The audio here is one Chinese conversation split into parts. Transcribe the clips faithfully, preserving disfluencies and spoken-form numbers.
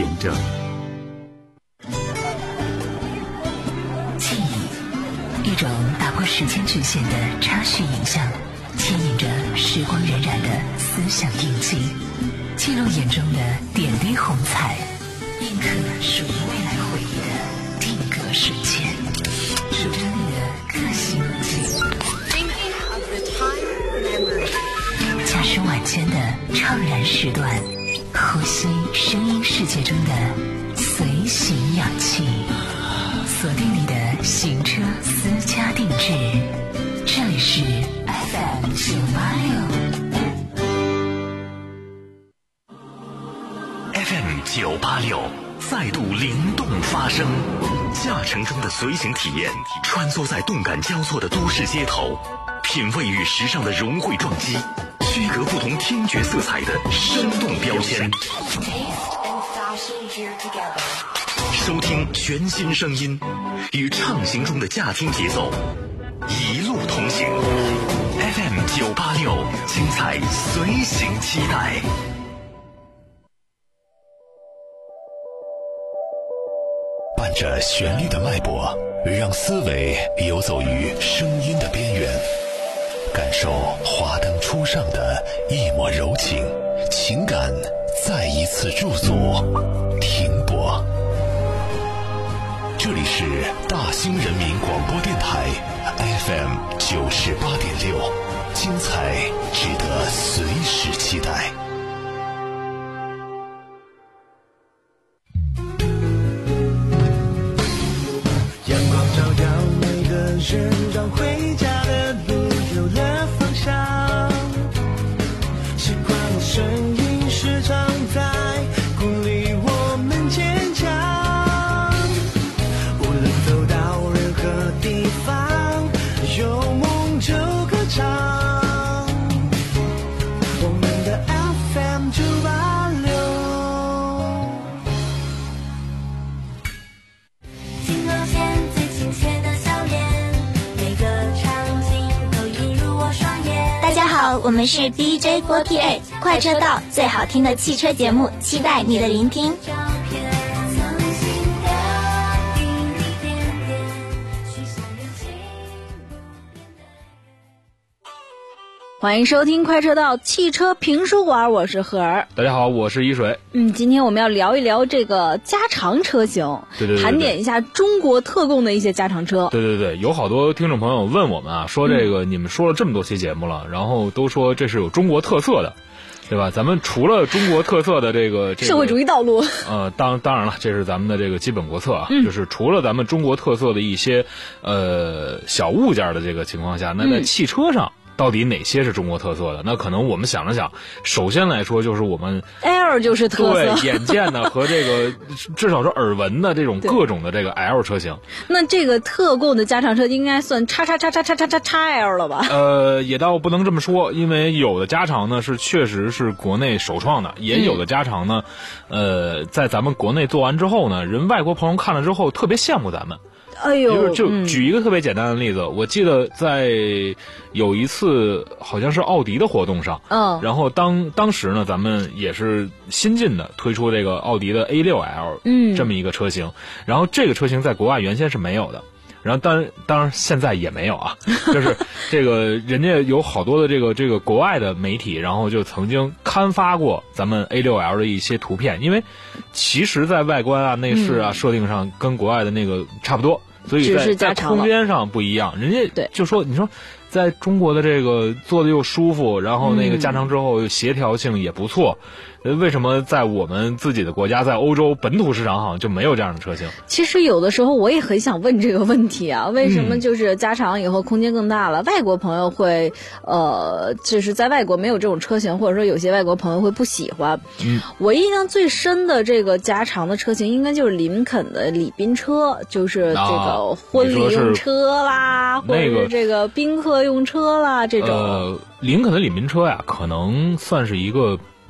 留着。 记忆，一种打破时间局限的插叙影像，牵引着时光荏苒的思想印记，记录眼中的点滴红彩，印刻属于未来回忆的定格瞬间，数着你的个性路径。驾驶晚间的怅然时段，呼吸声音世界中的随行氧气，锁定你的行车私家定制，这里是 F M 九八六 F M 九八六再度灵动发声，驾乘中的随行体验，穿梭在动感交错的都市街头，品味与时尚的融汇撞击，区隔不同听觉色彩的生动标签，收听全新声音，与畅行中的驾听节奏一路同行。 F M 九八六，精彩随行期待。伴着旋律的脉搏，让思维游走于声音的边缘，感受华灯初上的一抹柔情，情感再一次驻足停泊。这里是大兴人民广播电台 F M 九十八点六，精彩值得随时期待。 阳光照耀每个人，让回家的路有了方向。时光的声音时常在鼓励我们坚强。无论走到任何地方，有梦就歌唱。我们的 F M 九八六。 金额线最亲切的笑脸，每个场景都映入我双眼。大家好，我们是 D J 四十八，快车道最好听的汽车节目，期待你的聆听。 欢迎收听快车道汽车评书馆，我是何儿。 大家好，我是一水。 嗯，今天我们要聊一聊这个加长车型， 对对对对， 盘点一下中国特供的一些加长车。 对对对，有好多听众朋友问我们啊，说这个、嗯、你们说了这么多期节目了，然后都说这是有中国特色的，对吧？咱们除了中国特色的这个、这个、 社会主义道路， 呃，当当然了，这是咱们的这个基本国策啊、 嗯， 就是除了咱们中国特色的一些呃小物件的这个情况下，那在汽车上。嗯，到底哪些是中国特色的？那可能我们想了想，首先来说就是我们 L 就是特色， 对，眼见的和这个至少是耳闻的这种各种的这个 L 车型。 那这个特供的加长车应该算叉叉叉叉叉叉叉叉 L 了吧？ 呃，也倒不能这么说，因为有的加长呢是确实是国内首创的，也有的加长呢，呃，在咱们国内做完之后呢，人外国朋友看了之后特别羡慕咱们。 哎呦， 就举一个特别简单的例子、嗯、我记得在有一次好像是奥迪的活动上， 嗯， 然后当当时呢咱们也是新进的推出这个奥迪的 A 六 L 嗯这么一个车型，然后这个车型在国外原先是没有的，然后当然当然现在也没有啊，就是这个人家有好多的这个这个国外的媒体，然后就曾经刊发过咱们 A 六 L 的一些图片，因为其实在外观啊内饰啊、嗯、设定上跟国外的那个差不多，所以在在空间上不一样，人家就说你说在中国的这个坐的又舒服，然后那个加长之后协调性也不错，嗯、为什么在我们自己的国家，在欧洲本土市场好像就没有这样的车型？ 其实有的时候我也很想问这个问题啊，为什么就是加长以后空间更大了，嗯、外国朋友会呃，就是在外国没有这种车型，或者说有些外国朋友会不喜欢。 嗯， 我印象最深的这个加长的车型，应该就是林肯的礼宾车，就是这个婚礼用车啦， 啊、 或者是这个宾客用车啦，这种。 呃，林肯的礼宾车呀，可能算是一个比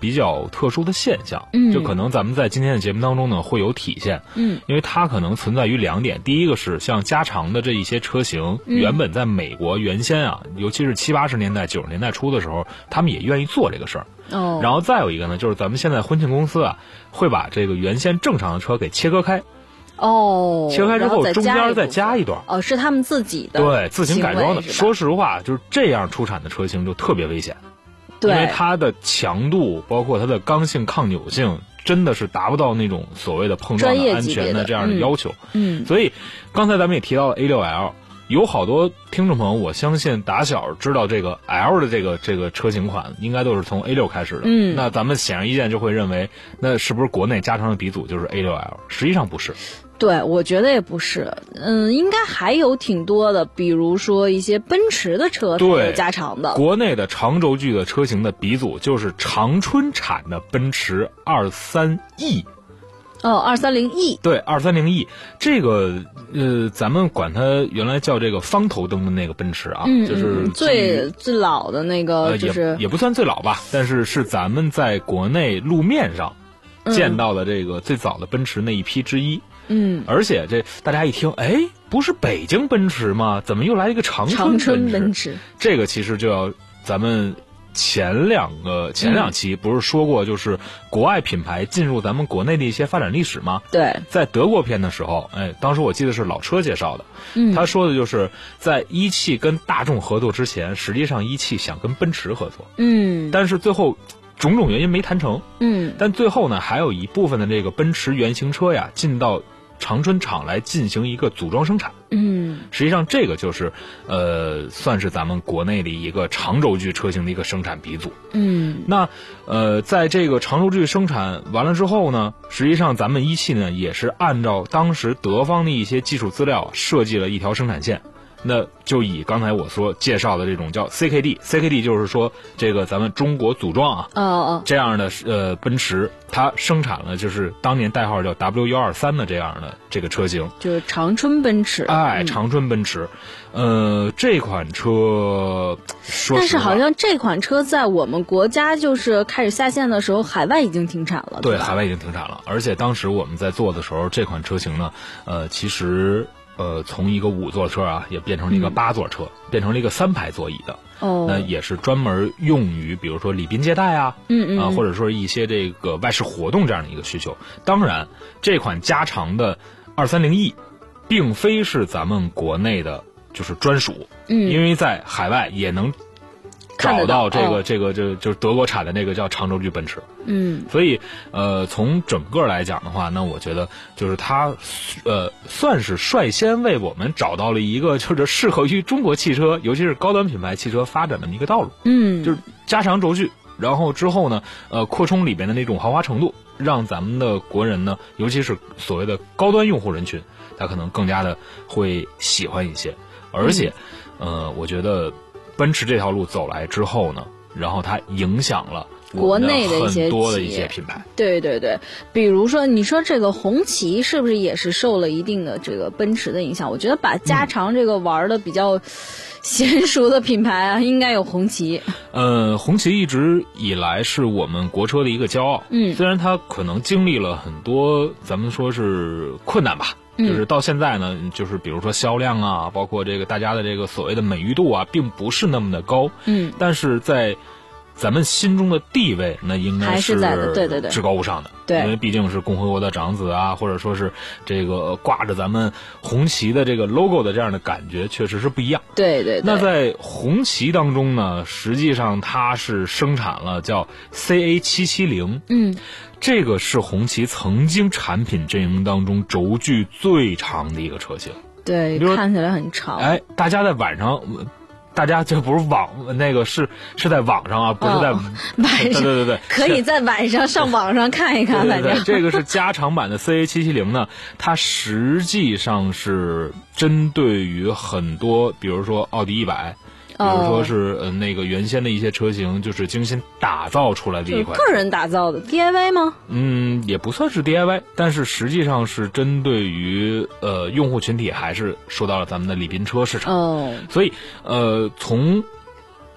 比较特殊的现象， 嗯， 就可能咱们在今天的节目当中呢会有体现， 嗯， 因为它可能存在于两点，第一个是像加长的这一些车型， 嗯、 原本在美国原先啊，尤其是七八十年代、九十年代初的时候，他们也愿意做这个事儿。 哦， 然后再有一个呢，就是咱们现在婚庆公司啊，会把这个原先正常的车给切割开。 哦， 切开之后中间再加一段， 哦，是他们自己的， 对，自行改装的。说实话，就是这样出产的车型就特别危险， 对， 因为它的强度，包括它的刚性、抗扭性，真的是达不到那种所谓的碰撞的安全的这样的要求。 嗯，嗯所以刚才咱们也提到了 A 六 L。有好多听众朋友，我相信打小知道这个 L 的这个这个车型款，应该都是从 A 六 开始的。 嗯， 那咱们显而易见就会认为，那是不是国内加长的鼻祖就是 A 六 L？ 实际上不是。 对，我觉得也不是。嗯，应该还有挺多的，比如说一些奔驰的车是有加长的。 国内的长轴距的车型的鼻祖就是长春产的奔驰 二三 E。 哦，二三零 E， 对，二三零 E 这个呃，咱们管它原来叫这个方头灯的那个奔驰啊， 嗯、 就是最最老的那个，就是、 呃、也也不算最老吧，但是是咱们在国内路面上见到的这个最早的奔驰那一批之一。 嗯， 而且这大家一听，哎，不是北京奔驰吗？怎么又来一个长春长春奔奔驰？ 这个其实就要咱们。前两个前两期不是说过，就是国外品牌进入咱们国内的一些发展历史吗？ 对， 在德国篇的时候，哎，当时我记得是老车介绍的， 嗯， 他说的就是在一汽跟大众合作之前，实际上一汽想跟奔驰合作， 嗯， 但是最后种种原因没谈成， 嗯， 但最后呢，还有一部分的这个奔驰原型车呀，进到长春厂来进行一个组装生产。 嗯， 实际上这个就是，呃，算是咱们国内的一个长轴距车型的一个生产鼻祖。 嗯， 那呃，在这个长轴距生产完了之后呢，实际上咱们一汽呢也是按照当时德方的一些技术资料设计了一条生产线。那就以刚才我说介绍的这种叫 C K D，C K D 就是说这个咱们中国组装啊， 哦哦， 这样的呃奔驰，它生产了就是当年代号叫 W 一二三的这样的这个车型， 就是长春奔驰。 哎，长春奔驰，嗯、呃，这款车，说但是好像这款车在我们国家就是开始下线的时候，海外已经停产了。 对，海外已经停产了，而且当时我们在做的时候，这款车型呢，呃，其实。呃，从一个五座车啊，也变成了一个八座车，嗯、变成了一个三排座椅的。 哦， 那也是专门用于，比如说礼宾接待啊， 嗯嗯啊，或者说一些这个外事活动这样的一个需求。当然，这款加长的二三零 E， 并非是咱们国内的，就是专属， 嗯， 因为在海外也能找到这个、哦、这个这个就是德国产的那个叫长轴距奔驰。 嗯， 所以呃，从整个来讲的话，那我觉得就是它呃，算是率先为我们找到了一个就是适合于中国汽车，尤其是高端品牌汽车发展的一个道路。 嗯， 就是加长轴距，然后之后呢，呃，扩充里边的那种豪华程度，让咱们的国人呢，尤其是所谓的高端用户人群，他可能更加的会喜欢一些。而且，嗯、呃，我觉得奔驰这条路走来之后呢，然后它影响了。 国内的一些很多的一些品牌， 对对对，比如说你说这个红旗是不是也是受了一定的这个奔驰的影响？我觉得把加长这个玩的比较娴熟的品牌啊，应该有红旗。 呃，红旗一直以来是我们国车的一个骄傲， 嗯， 虽然它可能经历了很多，咱们说是困难吧。就是到现在呢，就是比如说销量啊，包括这个大家的这个所谓的美誉度啊，并不是那么的高， 嗯， 但是在咱们心中的地位，那应该是对对对至高无上的， 对， 因为毕竟是共和国的长子啊，或者说是这个挂着咱们红旗的这个 logo 的这样的感觉，确实是不一样。 对对对。 那在红旗当中呢，实际上它是生产了叫 C A 七七零， 嗯， 这个是红旗曾经产品阵营当中轴距最长的一个车型。 对，看起来很长。 哎，大家在晚上。大家这不是网那个是是在网上啊，不是在、 哦、晚上， 对对对对， 可以在晚上上网上看一看。 对对对，这个是加长版的 C A 七七零呢，它实际上是针对于很多，比如说奥迪一百。比如说是呃那个原先的一些车型，就是精心打造出来的一款， 个人打造的 D I Y 吗？ 嗯，也不算是 D I Y， 但是实际上是针对于呃用户群体，还是说到了咱们的礼宾车市场。 哦， 所以呃从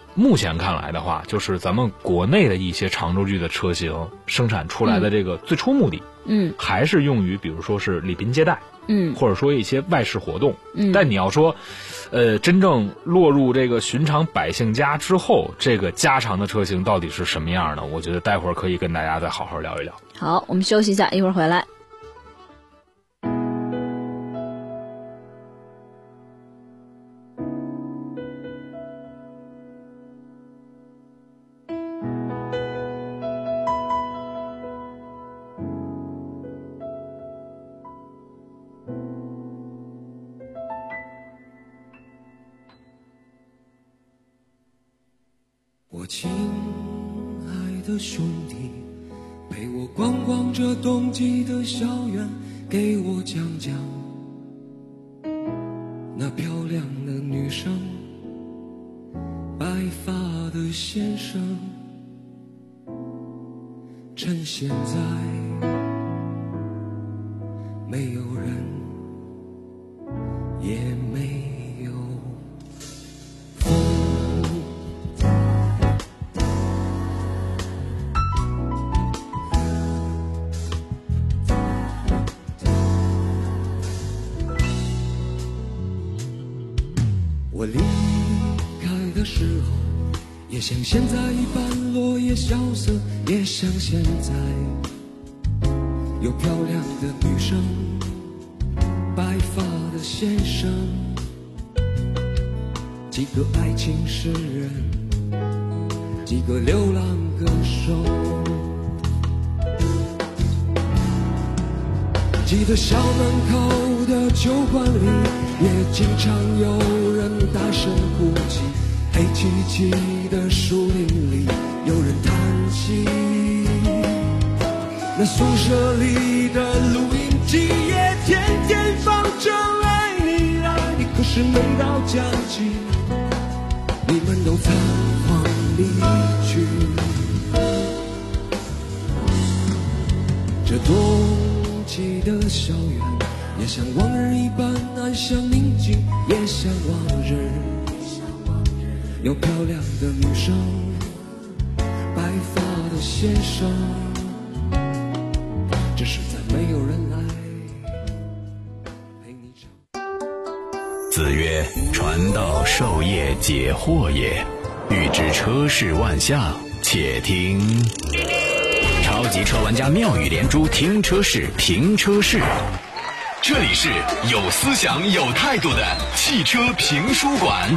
目前看来的话，就是咱们国内的一些长轴距的车型生产出来的这个最初目的， 嗯， 还是用于比如说是礼宾接待， 嗯， 或者说一些外事活动， 嗯， 但你要说，呃，真正落入这个寻常百姓家之后，这个加长的车型到底是什么样的？我觉得待会儿可以跟大家再好好聊一聊。 好，我们休息一下，一会儿回来。 我亲爱的兄弟，陪我逛逛这冬季的校园，给我讲讲那漂亮的女生，白发的先生。趁现在没有人，也没有风。我离开的时候，也像现在一般落叶萧瑟，也像现在有漂亮的女生，白发的先生，几个爱情诗人，几个流浪歌手。记得校门口的酒馆里，也经常有人大声哭泣，黑漆漆的树林里有人叹息，那宿舍里的录音机也天天放着爱你爱你，可是每到假期你们都仓皇离去。这冬季的校园也像往日一般安详宁静，也像往日有漂亮的女生，白发的先生，只是在没有人来陪你唱。 子曰：传道授业解惑也，欲知车世万象，且听超级车玩家妙语连珠，听车世评车世。这里是有思想有态度的汽车评书馆。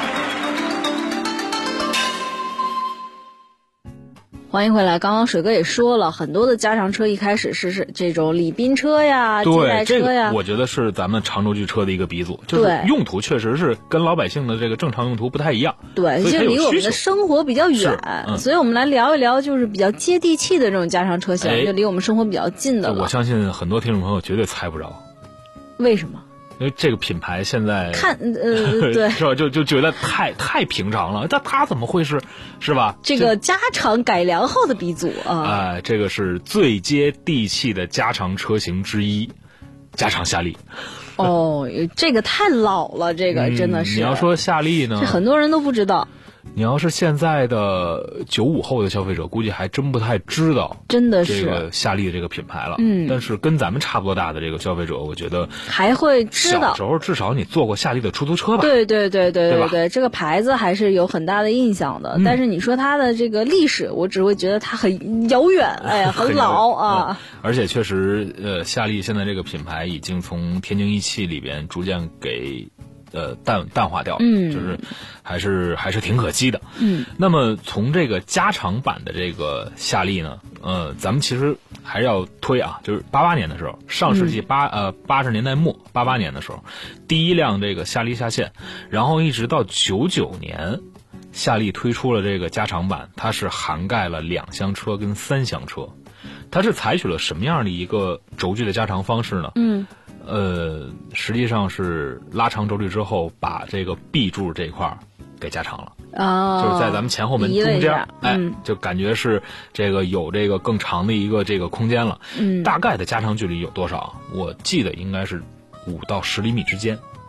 欢迎回来。刚刚水哥也说了，很多的家常车一开始是是这种礼宾车呀、接待车呀， 这个我觉得是咱们长轴距车的一个鼻祖，就是用途确实是跟老百姓的这个正常用途不太一样。 对，就离我们的生活比较远，嗯、所以我们来聊一聊，就是比较接地气的这种家常车型，哎、就离我们生活比较近的了。 我相信很多听众朋友绝对猜不着， 为什么？ 因为这个品牌现在看呃对是吧，就就觉得太太平常了，但它怎么会是是吧？ 这个加长改良后的鼻祖啊！ 哎、呃，这个是最接地气的加长车型之一，加长夏利。 哦，这个太老了，这个真的是。 嗯、你要说夏利呢， 这很多人都不知道。 你要是现在的九五后的消费者，估计还真不太知道， 真的是这个夏利的这个品牌了。 嗯， 但是跟咱们差不多大的这个消费者，我觉得还会知道。 小时候至少你坐过夏利的出租车吧？ 对对对对对对对，这个牌子还是有很大的印象的。嗯、但是你说它的这个历史，我只会觉得它很遥远，哎呀，很老啊、 嗯。而且确实，呃，夏利现在这个品牌已经从天津一汽里边逐渐给。呃，淡淡化掉， 嗯， 就是还是还是挺可惜的， 嗯。 那么从这个加长版的这个夏利呢，呃，咱们其实还是要推啊，就是八八年的时候，上世纪八、嗯、呃八十年代末，八八年的时候，第一辆这个夏利下线，然后一直到九九年，夏利推出了这个加长版，它是涵盖了两厢车跟三厢车，它是采取了什么样的一个轴距的加长方式呢？ 嗯。 呃，实际上是拉长轴距之后，把这个 B 柱这块给加长了。 哦， 就是在咱们前后门中间，哎、 嗯， 就感觉是这个有这个更长的一个这个空间了。 嗯， 大概的加长距离有多少？我记得应该是五到十厘米之间。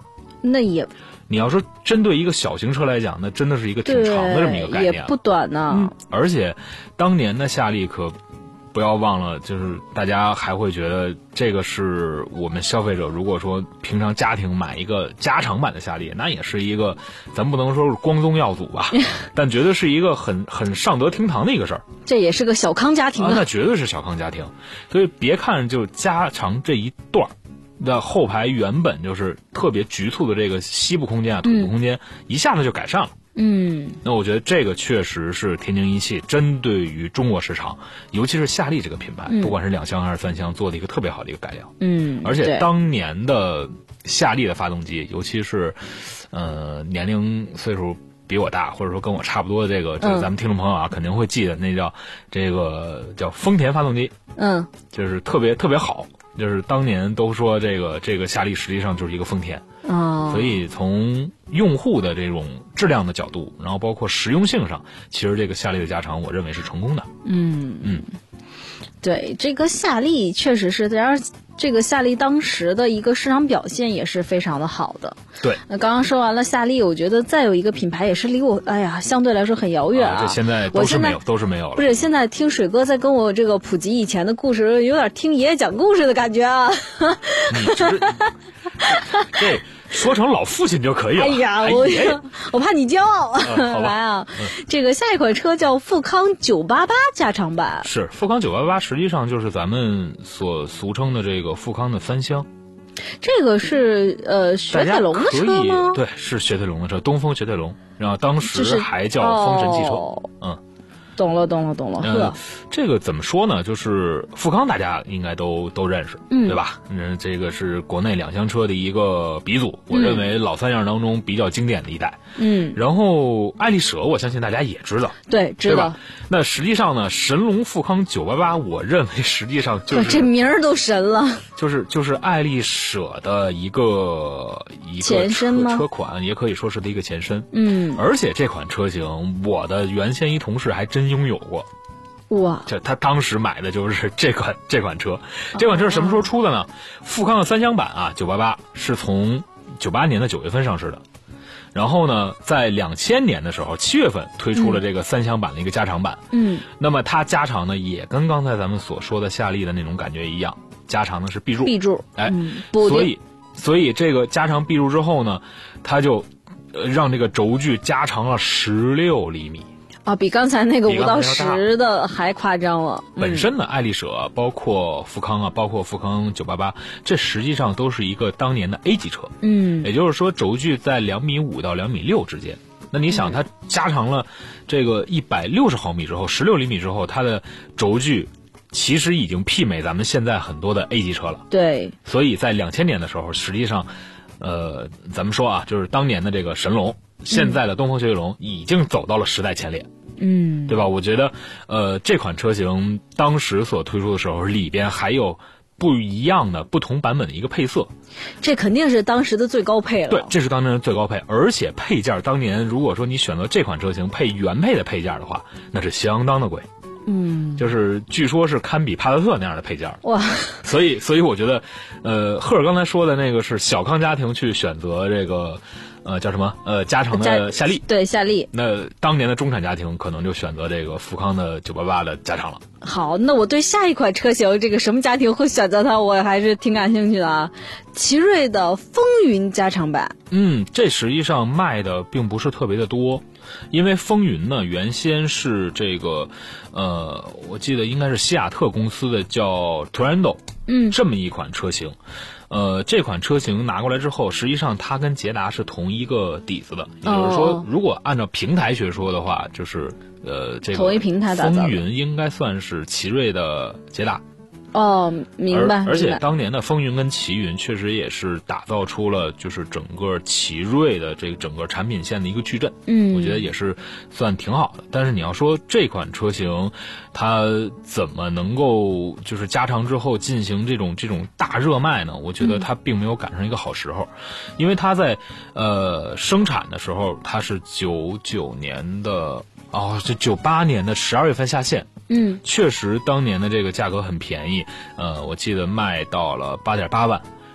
那也。 你要说针对一个小型车来讲，那真的是一个挺长的这么一个概念， 也不短呢、 嗯。而且，当年的夏利可不要忘了，就是大家还会觉得这个是我们消费者如果说平常家庭买一个加长版的夏利，那也是一个咱不能说是光宗耀祖吧，但绝对是一个很很上得厅堂的一个事儿。 这也是个小康家庭啊， 那绝对是小康家庭。所以别看就加长这一段的后排原本就是特别局促的这个西部空间啊、土部空间、嗯，一下子就改善了。 嗯， 那我觉得这个确实是天津一汽针对于中国市场，尤其是夏利这个品牌，嗯、不管是两厢还是三厢，做的一个特别好的一个改良。 嗯， 而且当年的夏利的发动机，尤其是呃年龄岁数比我大，或者说跟我差不多的这个，这个咱们听众朋友啊、嗯、肯定会记得，那叫这个叫丰田发动机。 嗯， 就是特别特别好。就是当年都说这个这个夏利实际上就是一个丰田， 哦， 所以从用户的这种质量的角度，然后包括实用性上，其实这个夏利的加长，我认为是成功的。 嗯嗯， 对，这个夏利确实是，然而这个夏利当时的一个市场表现也是非常的好的。 对， 那刚刚说完了夏利，我觉得再有一个品牌也是离我，哎呀，相对来说很遥远啊。 啊这现在都是没有，都是没有了。 不是，现在听水哥在跟我这个普及以前的故事，有点听爷爷讲故事的感觉啊。 你这这说成老父亲就可以了。 哎呀，我、哎、我怕你骄傲。 嗯、 来啊、 嗯， 这个下一款车叫富康九八八加长版。 是富康九八八，实际上就是咱们所俗称的这个富康的三厢。 这个是呃雪铁龙的车吗？ 对，是雪铁龙的车，东风雪铁龙，然后当时还叫风神汽车。 哦、 嗯。 懂了，懂了，懂了。 呃，这个怎么说呢？就是富康，大家应该都都认识， 嗯， 对吧？嗯，这个是国内两厢车的一个鼻祖，我认为老三样当中比较经典的一代。 嗯， 然后爱丽舍，我相信大家也知道， 对，知道。 对吧？那实际上呢，神龙富康九八八，我认为实际上就是这名儿都神了， 就是就是爱丽舍的一个一个前身吗？ 车款，也可以说是的一个前身。 嗯， 而且这款车型，我的原先一同事还真拥有过。 哇！ 这他当时买的就是这款这款车，这款车是什么时候出的呢？富康的三厢版啊，九八八是从九八年的九月份上市的，然后呢，在两千年的时候七月份推出了这个三厢版的一个加长版。 嗯， 那么它加长呢，也跟刚才咱们所说的夏利的那种感觉一样，加长的是 B 柱。 B 柱， 哎， 嗯、 所以所以这个加长 B 柱之后呢，它就呃让这个轴距加长了十六厘米。 啊，比刚才那个五到十的还夸张了。 本身呢，爱丽舍包括富康啊，包括富康九八八，这实际上都是一个当年的 A 级车。 嗯， 也就是说轴距在两米五到两米六之间。那你想，它加长了这个一百六十毫米之后，十六厘米之后，它的轴距其实已经媲美咱们现在很多的 A 级车了。 对。 所以在两千年的时候，实际上，呃，咱们说啊，就是当年的这个神龙。现在的东风雪铁龙已经走到了时代前列， 嗯， 对吧？我觉得，呃，这款车型当时所推出的时候，里边还有不一样的、不同版本的一个配色， 这肯定是当时的最高配了。 对，这是当年的最高配，而且配件当年如果说你选择这款车型配原配的配件的话，那是相当的贵。 嗯， 就是据说是堪比帕萨特那样的配件。 哇， 所以所以我觉得，呃，赫尔刚才说的那个是小康家庭去选择这个。呃，叫什么？呃，加长的夏利， 对夏利。 那当年的中产家庭可能就选择这个富康的九八八的加长了。 好，那我对下一款车型，这个什么家庭会选择它，我还是挺感兴趣的啊。奇瑞的风云加长版。 嗯，这实际上卖的并不是特别的多，因为风云呢原先是这个，呃，我记得应该是西亚特公司的叫 Turando， 嗯， 这么一款车型。呃，这款车型拿过来之后，实际上它跟捷达是同一个底子的，也就是说，如果按照平台学说的话，就是呃，这个同一平台打造的风云应该算是奇瑞的捷达。 哦，明白。 而, 而且当年的风云跟奇云确实也是打造出了就是整个奇瑞的这个整个产品线的一个矩阵， 嗯， 我觉得也是算挺好的。但是你要说这款车型它怎么能够就是加长之后进行这种这种大热卖呢？我觉得它并没有赶上一个好时候，嗯、因为它在呃生产的时候它是九九年的哦，这九八年的十二月份下线。 嗯， 确实当年的这个价格很便宜，呃，我记得卖到了八点八万，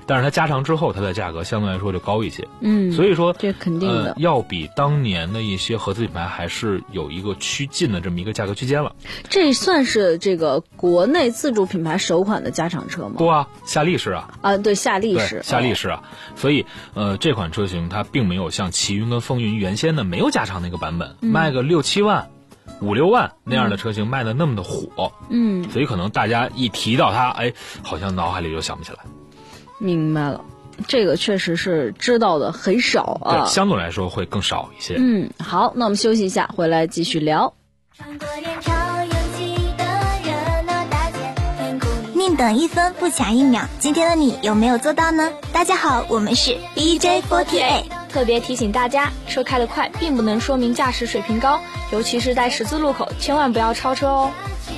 但是它加长之后，它的价格相对来说就高一些。 嗯， 所以说这肯定的、 呃、要比当年的一些合资品牌还是有一个趋近的这么一个价格区间了。 这算是这个国内自主品牌首款的加长车吗？ 不啊，夏利是啊。 啊，对，夏利是， 夏利是啊。哦、所以呃，这款车型它并没有像奇云跟风云原先的没有加长那个版本，嗯、卖个六七万。五六万那样的车型卖的那么的火，嗯，所以可能大家一提到它，哎，好像脑海里就想不起来。 明白了，这个确实是知道的很少啊， 对，相对来说会更少一些。 嗯，好，那我们休息一下，回来继续聊。 宁等一分不抢一秒，今天的你有没有做到呢？大家好，我们是 D J 四十八。 特别提醒大家，车开得快并不能说明驾驶水平高，尤其是在十字路口，千万不要超车哦。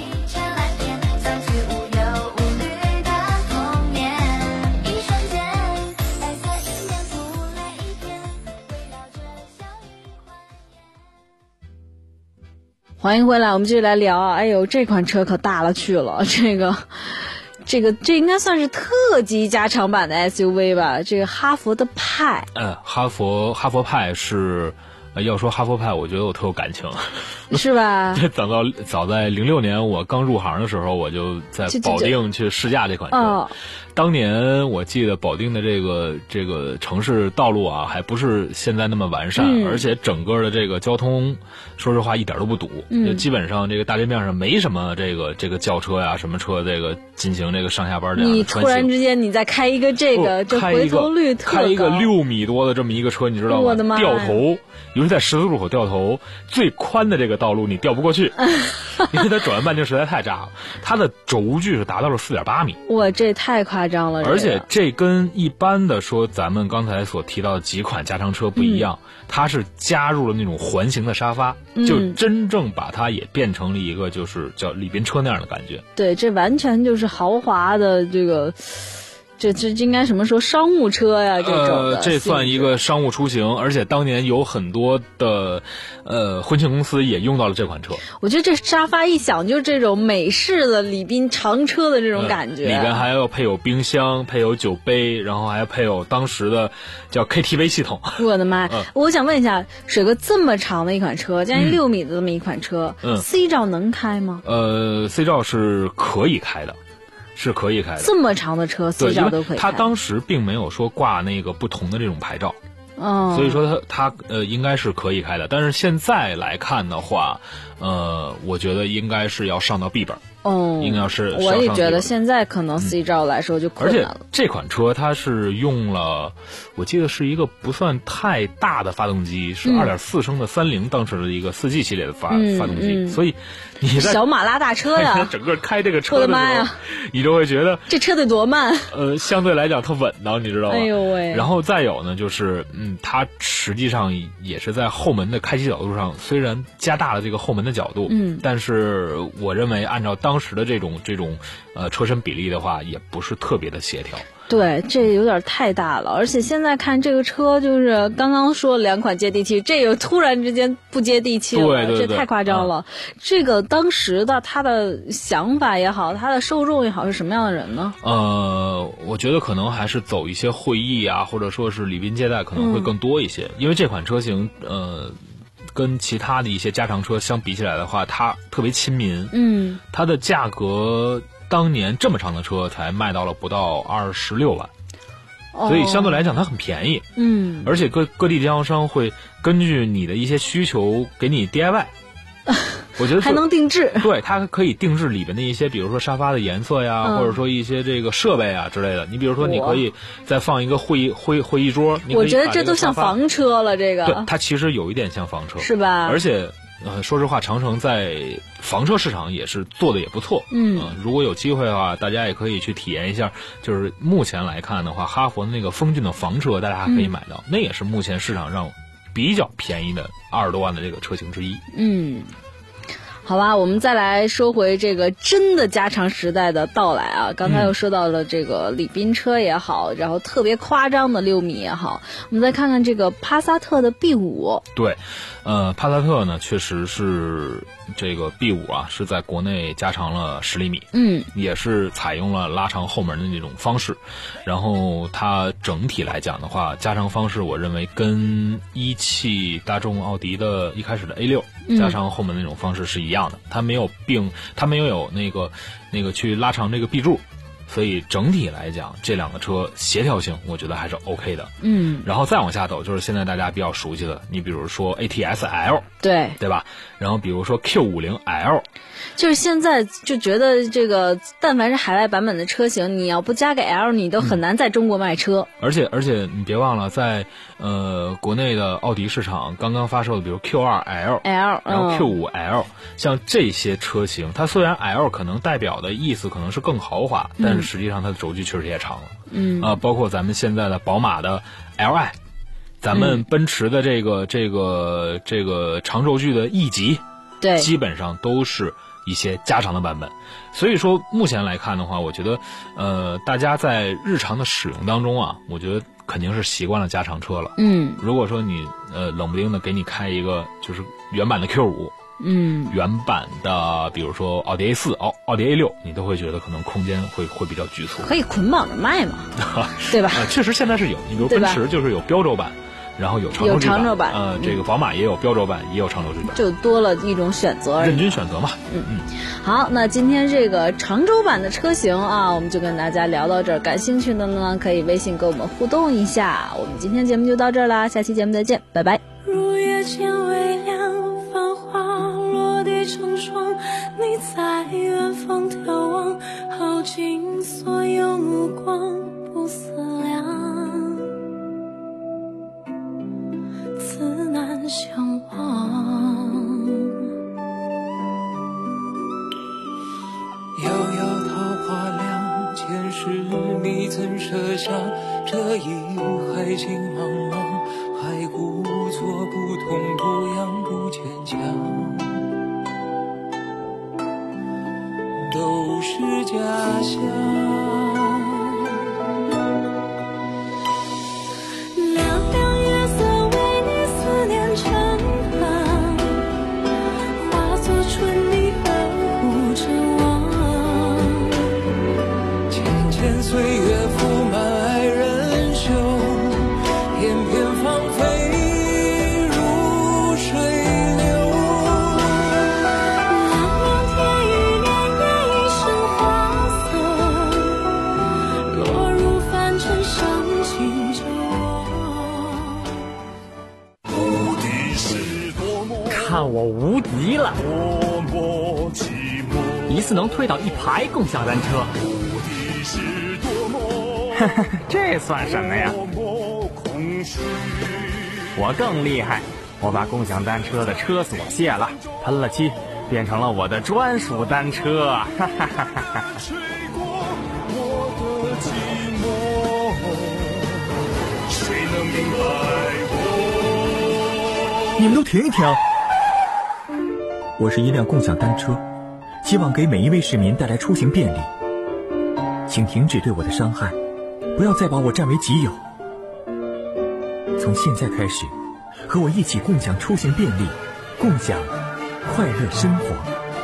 欢迎回来，我们继续来聊啊！哎呦，这款车可大了去了，这个。这个这应该算是特级加长版的 S U V 吧？这个哈佛的派， 嗯，哈佛哈佛派是，呃、要说哈佛派，我觉得我特有感情， 是吧？ 早到早在零六年我刚入行的时候，我就在保定去试驾这款车。哦、当年我记得保定的这个这个城市道路啊，还不是现在那么完善，嗯、而且整个的这个交通，说实话一点都不堵，嗯、就基本上这个大街面上没什么这个这个轿车呀、什么车这个进行这个上下班这样的你突然之间你再开一个这个，这回头率特高， 开一个六米多的这么一个车，你知道吗？ 我的妈！ 掉头，尤其在十字路口掉头，最宽的这个道路你掉不过去，因为它转弯半径实在太窄了，它的轴距是达到了四点八米。 哇，这太夸张了！ 而且这跟一般的说咱们刚才所提到的几款加长车不一样，嗯、它是加入了那种环形的沙发，嗯、就真正把它也变成了一个就是叫礼宾车那样的感觉。 对，这完全就是豪华的这个。这这应该什么说商务车呀？这种的， 呃，这算一个商务出行，而且当年有很多的呃婚庆公司也用到了这款车。 我觉得这沙发一想就是这种美式的礼宾长车的这种感觉， 呃、里边还要配有冰箱，配有酒杯，然后还配有当时的叫 K T V 系统。 我的妈！嗯、我想问一下，水哥这么长的一款车，将近六米的这么一款车，嗯、C 照能开吗？ 呃 ，C 照是可以开的。是可以开的， 这么长的车 C 照都可以开。 他当时并没有说挂那个不同的这种牌照， 哦， 所以说他他呃应该是可以开的。但是现在来看的话，呃，我觉得应该是要上到 B 本。哦，应该是。 我也觉得现在可能 C 照来说就困难了。 而且这款车它是用了，我记得是一个不算太大的发动机，是二点四升的三菱当时的一个四 G 系列的发、嗯、发动机，嗯、所以你在小马拉大车呀， 整个开这个车的时候， 我的妈呀， 你就会觉得这车得多慢。 呃，相对来讲它稳当，你知道吗？ 哎呦喂！ 然后再有呢，就是嗯，它实际上也是在后门的开启角度上，虽然加大了这个后门的角度，嗯，但是我认为按照当时的这种这种呃车身比例的话，也不是特别的协调。 对，这有点太大了，而且现在看这个车，就是刚刚说两款接地气，这个突然之间不接地气了， 对对对， 这太夸张了。嗯、这个当时的他的想法也好，他的受众也好，是什么样的人呢？ 呃，我觉得可能还是走一些会议啊，或者说是礼宾接待可能会更多一些，嗯、因为这款车型呃。跟其他的一些加长车相比起来的话，它特别亲民。嗯，它的价格当年这么长的车才卖到了不到二十六万，哦、所以相对来讲它很便宜。嗯，而且各各地经销商会根据你的一些需求给你 D I Y。我觉得还能定制， 对，它可以定制里边的一些，比如说沙发的颜色呀，嗯、或者说一些这个设备啊之类的。你比如说，你可以再放一个会议会会议桌。 我觉得这都像房车了，这个。 对，它其实有一点像房车， 是吧？ 而且，呃，说实话，长城在房车市场也是做的也不错。嗯、呃，如果有机会的话，大家也可以去体验一下。就是目前来看的话，哈佛的那个风骏的房车，大家还可以买到，嗯、那也是目前市场上比较便宜的二十多万的这个车型之一。 嗯。 好吧，我们再来说回这个真的加长时代的到来啊。刚才又说到了这个礼宾车也好，然后特别夸张的六米也好，我们再看看这个帕萨特的 B 五。 对，呃，帕萨特呢确实是这个 B 五啊，是在国内加长了十厘米， 嗯， 也是采用了拉长后门的那种方式。然后它整体来讲的话，加长方式我认为跟一汽大众奥迪的一开始的 A 六加长后门那种方式是一样的，它没有并它没有有那个那个去拉长这个 B 柱。所以整体来讲，这两个车协调性我觉得还是 OK 的。 嗯， 然后再往下走，就是现在大家比较熟悉的，你比如说 A T S L， 对对吧？然后比如说 Q 五十 L， 就是现在就觉得这个，但凡是海外版本的车型，你要不加个 L， 你都很难在中国卖车。 嗯、而且而且你别忘了，在呃国内的奥迪市场刚刚发售的，比如 Q 二 L，L， 然后 Q 五 L，、嗯、像这些车型，它虽然 L 可能代表的意思可能是更豪华，嗯、但是实际上它的轴距确实也长了。 嗯啊、呃，包括咱们现在的宝马的 L I， 咱们奔驰的这个、嗯、这个这个长轴距的 E 级， 对， 基本上都是一些加长的版本。所以说目前来看的话，我觉得呃大家在日常的使用当中啊，我觉得肯定是习惯了加长车了。 嗯， 如果说你呃冷不丁的给你开一个就是原版的 Q 五， 嗯， 原版的比如说奥迪 A 四、奥奥迪 A 六，你都会觉得可能空间会会比较局促。 可以捆绑着卖嘛，对吧？ 呃，确实现在是有，你比如奔驰就是有标轴版。然后有长轴距版， 有长轴版， 呃，这个宝马也有标轴版，也有长轴距版， 就多了一种选择， 任君选择嘛。 嗯嗯。好，那今天这个长轴版的车型啊，我们就跟大家聊到这儿。感兴趣的呢，可以微信跟我们互动一下。我们今天节目就到这儿啦，下期节目再见，拜拜。 如月间微亮，繁花落地成霜，你在远方眺望，耗尽所有目光，不思量。自难相忘， 遥遥桃花凉，前世你曾设想，这一海情茫茫，还故作不痛不痒不坚强，都是假象。岁月覆满爱人袖，片片芳菲如水流。 茫茫天与年年一生花色，落入凡尘伤尽着我。 无敌是多么， 看我无敌了！ 多么寂寞， 一次能推倒一排共享单车。这算什么呀？我更厉害，我把共享单车的车锁卸了，喷了漆，变成了我的专属单车。哈哈哈哈哈！ 你们都停一停！我是一辆共享单车，希望给每一位市民带来出行便利，请停止对我的伤害。不要再把我占为己有。从现在开始，和我一起共享出行便利，共享快乐生活。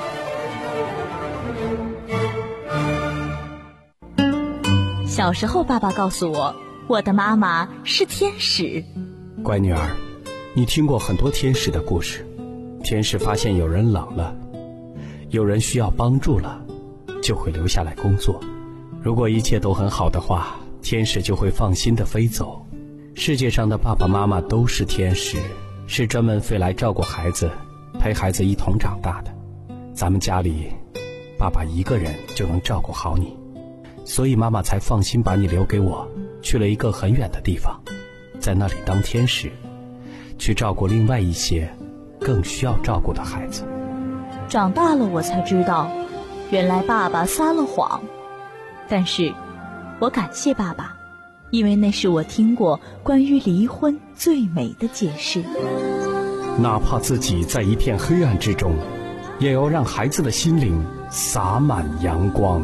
小时候，爸爸告诉我，我的妈妈是天使。 乖女儿，你听过很多天使的故事。天使发现有人冷了，有人需要帮助了，就会留下来工作。如果一切都很好的话，天使就会放心地飞走。世界上的爸爸妈妈都是天使，是专门飞来照顾孩子，陪孩子一同长大的。咱们家里，爸爸一个人就能照顾好你，所以妈妈才放心把你留给我，去了一个很远的地方，在那里当天使，去照顾另外一些更需要照顾的孩子。 长大了我才知道，原来爸爸撒了谎，但是我感谢爸爸，因为那是我听过关于离婚最美的解释。 哪怕自己在一片黑暗之中， 也要让孩子的心灵洒满阳光。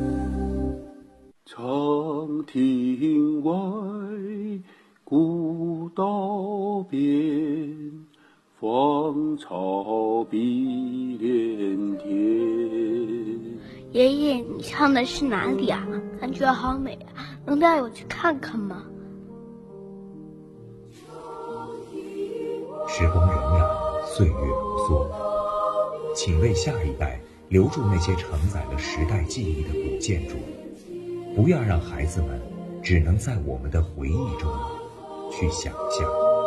长亭外，古道边，芳草碧连天。 爷爷，你唱的是哪里啊？感觉好美啊，能带我去看看吗？ 时光荏苒，岁月如梭，请为下一代留住那些承载了时代记忆的古建筑，不要让孩子们只能在我们的回忆中去想象。